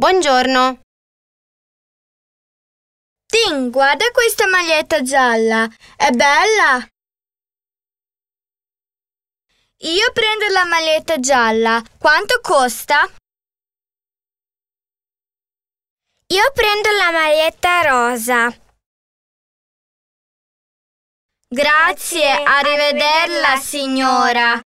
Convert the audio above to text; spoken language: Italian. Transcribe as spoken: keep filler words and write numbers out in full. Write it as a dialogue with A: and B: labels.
A: Buongiorno.
B: Tim, guarda questa maglietta gialla. È bella? Io prendo la maglietta gialla. Quanto costa?
C: Io prendo la maglietta rosa.
B: Grazie, arrivederla, signora.